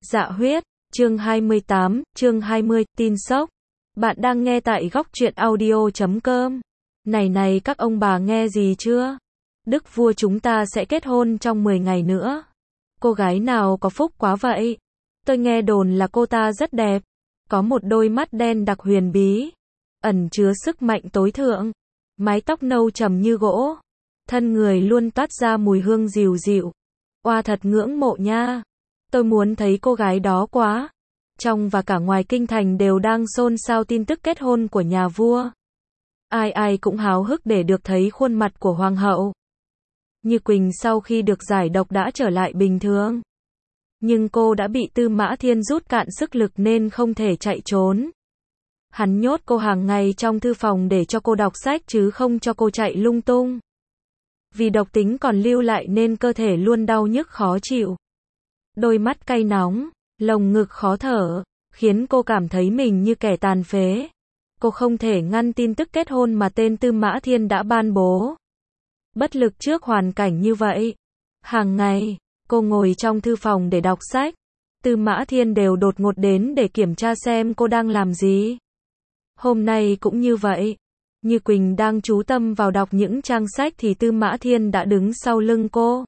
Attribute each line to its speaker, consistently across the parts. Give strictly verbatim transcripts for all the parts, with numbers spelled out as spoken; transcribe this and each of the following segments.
Speaker 1: Dạ huyết, chương hai mươi tám, chương hai mươi, tin sốc. Bạn đang nghe tại góc truyện audio chấm com. Này này các ông bà nghe gì chưa? Đức vua chúng ta sẽ kết hôn trong mười ngày nữa. Cô gái nào có phúc quá vậy? Tôi nghe đồn là cô ta rất đẹp. Có một đôi mắt đen đặc huyền bí. Ẩn chứa sức mạnh tối thượng. Mái tóc nâu trầm như gỗ. Thân người luôn toát ra mùi hương dịu dịu. Oa thật ngưỡng mộ nha. Tôi muốn thấy cô gái đó quá. Trong và cả ngoài kinh thành đều đang xôn xao tin tức kết hôn của nhà vua. Ai ai cũng háo hức để được thấy khuôn mặt của hoàng hậu. Như Quỳnh sau khi được giải độc đã trở lại bình thường. Nhưng cô đã bị Tư Mã Thiên rút cạn sức lực nên không thể chạy trốn. Hắn nhốt cô hàng ngày trong thư phòng để cho cô đọc sách chứ không cho cô chạy lung tung. Vì độc tính còn lưu lại nên cơ thể luôn đau nhức khó chịu. Đôi mắt cay nóng, lồng ngực khó thở, khiến cô cảm thấy mình như kẻ tàn phế. Cô không thể ngăn tin tức kết hôn mà tên Tư Mã Thiên đã ban bố. Bất lực trước hoàn cảnh như vậy. Hàng ngày, cô ngồi trong thư phòng để đọc sách. Tư Mã Thiên đều đột ngột đến để kiểm tra xem cô đang làm gì. Hôm nay cũng như vậy. Như Quỳnh đang chú tâm vào đọc những trang sách thì Tư Mã Thiên đã đứng sau lưng cô.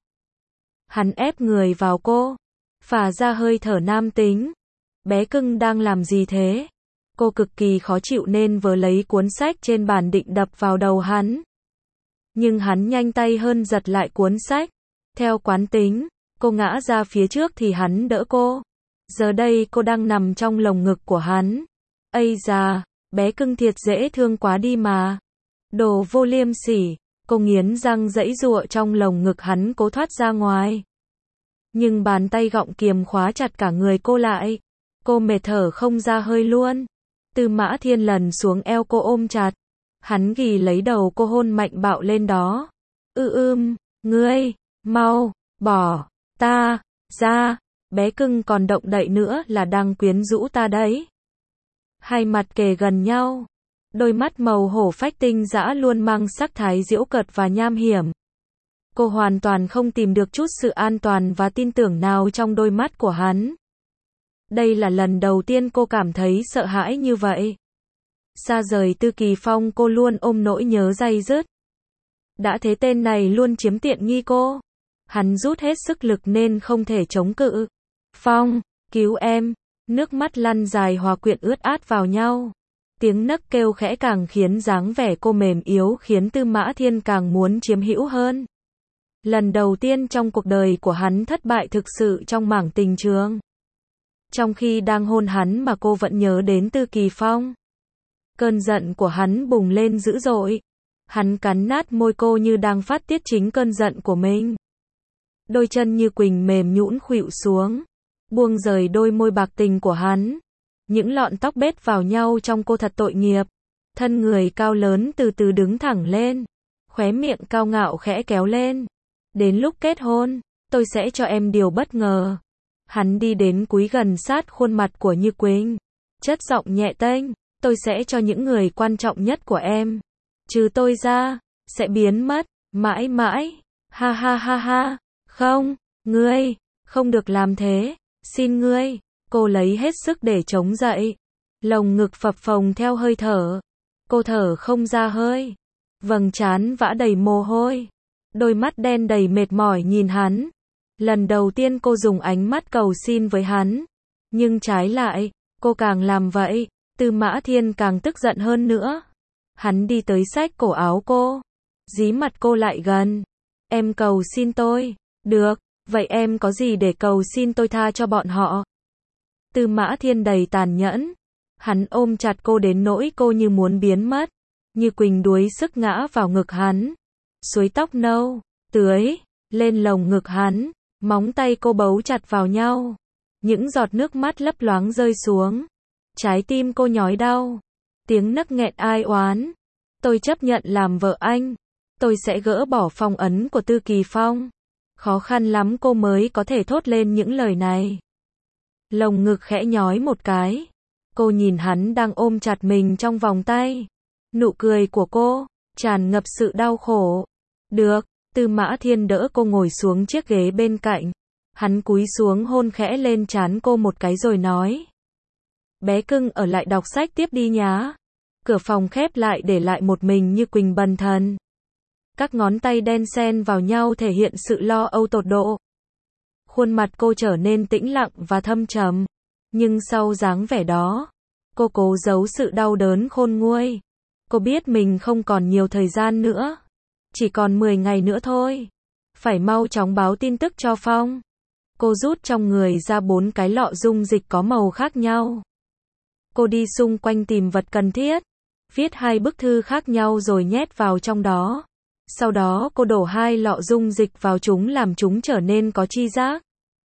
Speaker 1: Hắn ép người vào cô. Phả ra hơi thở nam tính. Bé cưng đang làm gì thế? Cô cực kỳ khó chịu nên vớ lấy cuốn sách trên bàn định đập vào đầu hắn. Nhưng hắn nhanh tay hơn giật lại cuốn sách. Theo quán tính, cô ngã ra phía trước thì hắn đỡ cô. Giờ đây cô đang nằm trong lồng ngực của hắn. Ây da, bé cưng thiệt dễ thương quá đi mà. Đồ vô liêm sỉ, cô nghiến răng giãy giụa trong lồng ngực hắn cố thoát ra ngoài. Nhưng bàn tay gọng kiềm khóa chặt cả người cô lại. Cô mệt thở không ra hơi luôn. Tư Mã Thiên lần xuống eo cô ôm chặt. Hắn ghì lấy đầu cô hôn mạnh bạo lên đó. Ư ưm, ngươi, mau, bỏ, ta, ra, bé cưng còn động đậy nữa là đang quyến rũ ta đấy. Hai mặt kề gần nhau. Đôi mắt màu hổ phách tinh dã luôn mang sắc thái giễu cợt và nham hiểm. Cô hoàn toàn không tìm được chút sự an toàn và tin tưởng nào trong đôi mắt của hắn. Đây là lần đầu tiên cô cảm thấy sợ hãi như vậy. Xa rời Tư Kỳ Phong cô luôn ôm nỗi nhớ day dứt. Đã thế tên này luôn chiếm tiện nghi cô. Hắn rút hết sức lực nên không thể chống cự. Phong, cứu em. Nước mắt lăn dài hòa quyện ướt át vào nhau. Tiếng nấc kêu khẽ càng khiến dáng vẻ cô mềm yếu khiến Tư Mã Thiên càng muốn chiếm hữu hơn. Lần đầu tiên trong cuộc đời của hắn thất bại thực sự trong mảng tình trường. Trong khi đang hôn hắn mà cô vẫn nhớ đến Tư Kỳ Phong. Cơn giận của hắn bùng lên dữ dội. Hắn cắn nát môi cô như đang phát tiết chính cơn giận của mình. Đôi chân Như Quỳnh mềm nhũn khuỵu xuống. Buông rời đôi môi bạc tình của hắn. Những lọn tóc bết vào nhau trong cô thật tội nghiệp. Thân người cao lớn từ từ đứng thẳng lên. Khóe miệng cao ngạo khẽ kéo lên. Đến lúc kết hôn, tôi sẽ cho em điều bất ngờ. Hắn đi đến cúi gần sát khuôn mặt của Như Quỳnh. Chất giọng nhẹ tênh. Tôi sẽ cho những người quan trọng nhất của em. Trừ tôi ra, sẽ biến mất. Mãi mãi. Ha ha ha ha. Không, ngươi, không được làm thế. Xin ngươi. Cô lấy hết sức để chống dậy. Lồng ngực phập phồng theo hơi thở. Cô thở không ra hơi. Vầng trán vã đầy mồ hôi. Đôi mắt đen đầy mệt mỏi nhìn hắn. Lần đầu tiên cô dùng ánh mắt cầu xin với hắn. Nhưng trái lại, cô càng làm vậy, Tư Mã Thiên càng tức giận hơn nữa. Hắn đi tới xách cổ áo cô. Dí mặt cô lại gần. Em cầu xin tôi. Được, vậy em có gì để cầu xin tôi tha cho bọn họ? Tư Mã Thiên đầy tàn nhẫn. Hắn ôm chặt cô đến nỗi cô như muốn biến mất. Như Quỳnh đuối sức ngã vào ngực hắn. Suối tóc nâu, tưới, lên lồng ngực hắn. Móng tay cô bấu chặt vào nhau. Những giọt nước mắt lấp loáng rơi xuống. Trái tim cô nhói đau. Tiếng nấc nghẹn ai oán. Tôi chấp nhận làm vợ anh. Tôi sẽ gỡ bỏ phong ấn của Tư Kỳ Phong. Khó khăn lắm cô mới có thể thốt lên những lời này. Lồng ngực khẽ nhói một cái. Cô nhìn hắn đang ôm chặt mình trong vòng tay. Nụ cười của cô tràn ngập sự đau khổ. Được, Tư Mã Thiên đỡ cô ngồi xuống chiếc ghế bên cạnh. Hắn cúi xuống hôn khẽ lên trán cô một cái rồi nói. Bé cưng ở lại đọc sách tiếp đi nhá. Cửa phòng khép lại để lại một mình Như Quỳnh bần thần. Các ngón tay đen xen vào nhau thể hiện sự lo âu tột độ. Khuôn mặt cô trở nên tĩnh lặng và thâm trầm. Nhưng sau dáng vẻ đó, cô cố giấu sự đau đớn khôn nguôi. Cô biết mình không còn nhiều thời gian nữa. Chỉ còn mười ngày nữa thôi. Phải mau chóng báo tin tức cho Phong. Cô rút trong người ra bốn cái lọ dung dịch có màu khác nhau. Cô đi xung quanh tìm vật cần thiết. Viết hai bức thư khác nhau rồi nhét vào trong đó. Sau đó cô đổ hai lọ dung dịch vào chúng làm chúng trở nên có tri giác.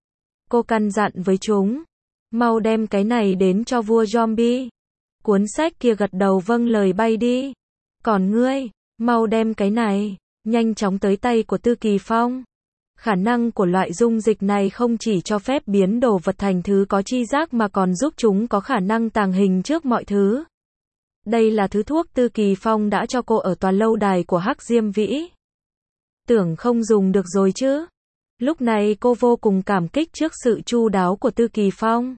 Speaker 1: Cô căn dặn với chúng. Mau đem cái này đến cho vua zombie. Cuốn sách kia gật đầu vâng lời bay đi. Còn ngươi, mau đem cái này, nhanh chóng tới tay của Tư Kỳ Phong. Khả năng của loại dung dịch này không chỉ cho phép biến đồ vật thành thứ có tri giác mà còn giúp chúng có khả năng tàng hình trước mọi thứ. Đây là thứ thuốc Tư Kỳ Phong đã cho cô ở tòa lâu đài của Hắc Diêm Vĩ. Tưởng không dùng được rồi chứ. Lúc này cô vô cùng cảm kích trước sự chu đáo của Tư Kỳ Phong.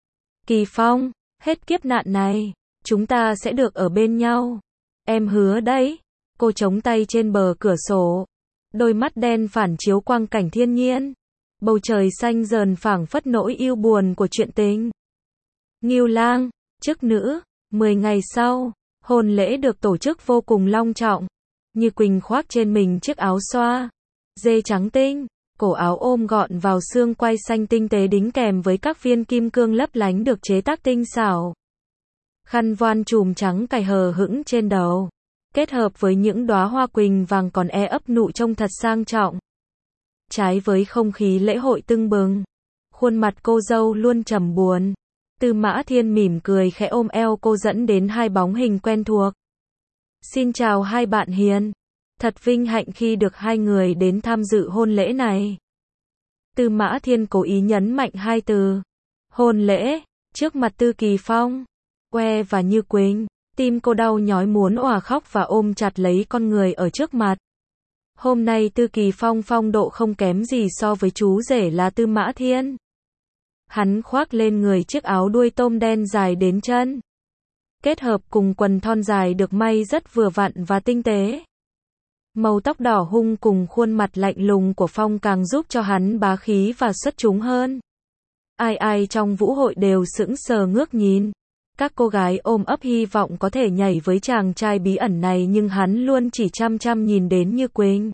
Speaker 1: Kỳ Phong, hết kiếp nạn này, chúng ta sẽ được ở bên nhau. Em hứa đấy. Cô chống tay trên bờ cửa sổ. Đôi mắt đen phản chiếu quang cảnh thiên nhiên. Bầu trời xanh dờn phảng phất nỗi yêu buồn của chuyện tình. Ngưu Lang, chức nữ. Mười ngày sau, hôn lễ được tổ chức vô cùng long trọng. Như Quỳnh khoác trên mình chiếc áo xoa, dê trắng tinh, cổ áo ôm gọn vào xương quai xanh tinh tế đính kèm với các viên kim cương lấp lánh được chế tác tinh xảo. Khăn voan chùm trắng cài hờ hững trên đầu, kết hợp với những đóa hoa quỳnh vàng còn e ấp nụ trông thật sang trọng. Trái với không khí lễ hội tưng bừng, khuôn mặt cô dâu luôn trầm buồn. Tư Mã Thiên mỉm cười khẽ ôm eo cô dẫn đến hai bóng hình quen thuộc. Xin chào hai bạn hiền. Thật vinh hạnh khi được hai người đến tham dự hôn lễ này. Tư Mã Thiên cố ý nhấn mạnh hai từ. Hôn lễ, trước mặt Tư Kỳ Phong, Que và Như Quỳnh. Tim cô đau nhói muốn òa khóc và ôm chặt lấy con người ở trước mặt. Hôm nay Tư Kỳ Phong phong độ không kém gì so với chú rể là Tư Mã Thiên. Hắn khoác lên người chiếc áo đuôi tôm đen dài đến chân. Kết hợp cùng quần thon dài được may rất vừa vặn và tinh tế. Màu tóc đỏ hung cùng khuôn mặt lạnh lùng của Phong càng giúp cho hắn bá khí và xuất chúng hơn. Ai ai trong vũ hội đều sững sờ ngước nhìn. Các cô gái ôm ấp hy vọng có thể nhảy với chàng trai bí ẩn này nhưng hắn luôn chỉ chăm chăm nhìn đến Như Quỳnh.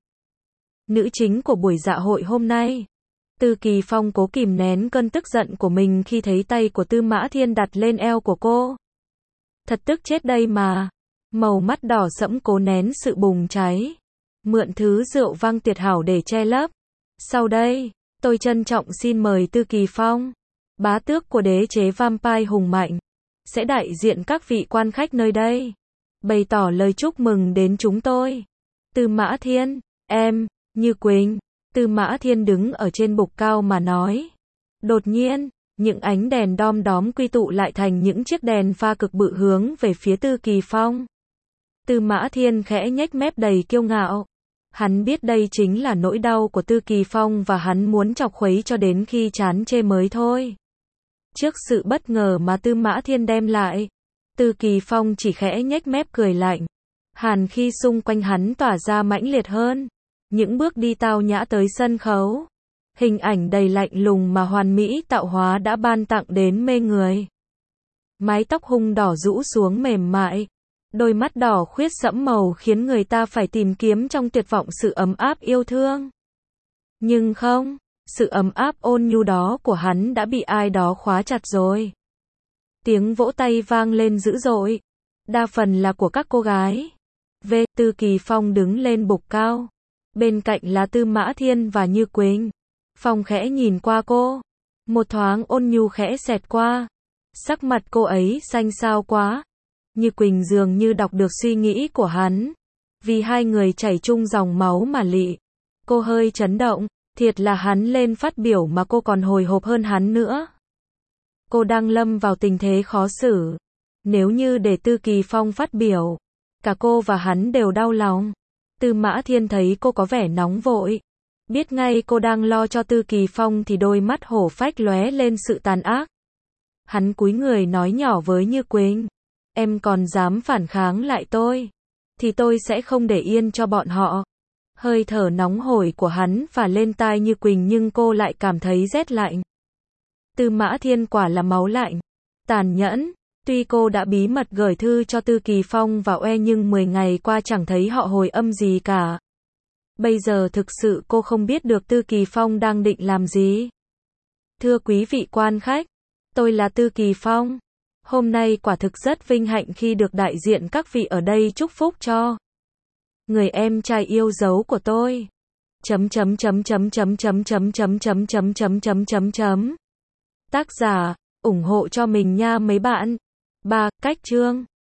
Speaker 1: Nữ chính của buổi dạ hội hôm nay. Tư Kỳ Phong cố kìm nén cơn tức giận của mình khi thấy tay của Tư Mã Thiên đặt lên eo của cô. Thật tức chết đây mà. Màu mắt đỏ sẫm cố nén sự bùng cháy. Mượn thứ rượu vang tuyệt hảo để che lấp. Sau đây, tôi trân trọng xin mời Tư Kỳ Phong, bá tước của đế chế vampire hùng mạnh, sẽ đại diện các vị quan khách nơi đây, bày tỏ lời chúc mừng đến chúng tôi. Tư Mã Thiên, em, Như Quỳnh. Tư Mã Thiên đứng ở trên bục cao mà nói. Đột nhiên, những ánh đèn đom đóm quy tụ lại thành những chiếc đèn pha cực bự hướng về phía Tư Kỳ Phong. Tư Mã Thiên khẽ nhếch mép đầy kiêu ngạo. Hắn biết đây chính là nỗi đau của Tư Kỳ Phong và hắn muốn chọc khuấy cho đến khi chán chê mới thôi. Trước sự bất ngờ mà Tư Mã Thiên đem lại, Tư Kỳ Phong chỉ khẽ nhếch mép cười lạnh. Hàn khi xung quanh hắn tỏa ra mãnh liệt hơn. Những bước đi tao nhã tới sân khấu. Hình ảnh đầy lạnh lùng mà hoàn mỹ tạo hóa đã ban tặng đến mê người. Mái tóc hung đỏ rũ xuống mềm mại. Đôi mắt đỏ khuyết sẫm màu khiến người ta phải tìm kiếm trong tuyệt vọng sự ấm áp yêu thương. Nhưng không, sự ấm áp ôn nhu đó của hắn đã bị ai đó khóa chặt rồi. Tiếng vỗ tay vang lên dữ dội. Đa phần là của các cô gái. V. Tư Kỳ Phong đứng lên bục cao. Bên cạnh là Tư Mã Thiên và Như Quỳnh. Phong khẽ nhìn qua cô. Một thoáng ôn nhu khẽ xẹt qua. Sắc mặt cô ấy xanh xao quá. Như Quỳnh dường như đọc được suy nghĩ của hắn. Vì hai người chảy chung dòng máu mà lị. Cô hơi chấn động. Thiệt là hắn lên phát biểu mà cô còn hồi hộp hơn hắn nữa. Cô đang lâm vào tình thế khó xử. Nếu như để Tư Kỳ Phong phát biểu, cả cô và hắn đều đau lòng. Tư Mã Thiên thấy cô có vẻ nóng vội. Biết ngay cô đang lo cho Tư Kỳ Phong thì đôi mắt hổ phách lóe lên sự tàn ác. Hắn cúi người nói nhỏ với Như Quỳnh. Em còn dám phản kháng lại tôi, thì tôi sẽ không để yên cho bọn họ. Hơi thở nóng hổi của hắn phả lên tai Như Quỳnh nhưng cô lại cảm thấy rét lạnh. Tư Mã Thiên quả là máu lạnh, tàn nhẫn. Tuy cô đã bí mật gửi thư cho Tư Kỳ Phong và Oe nhưng mười ngày qua chẳng thấy họ hồi âm gì cả. Bây giờ thực sự cô không biết được Tư Kỳ Phong đang định làm gì. Thưa quý vị quan khách, tôi là Tư Kỳ Phong. Hôm nay quả thực rất vinh hạnh khi được đại diện các vị ở đây chúc phúc cho người em trai yêu dấu của tôi. Chấm chấm chấm chấm chấm chấm chấm chấm chấm chấm chấm chấm chấm chấm. Tác giả, ủng hộ cho mình nha mấy bạn. ba. Cách chương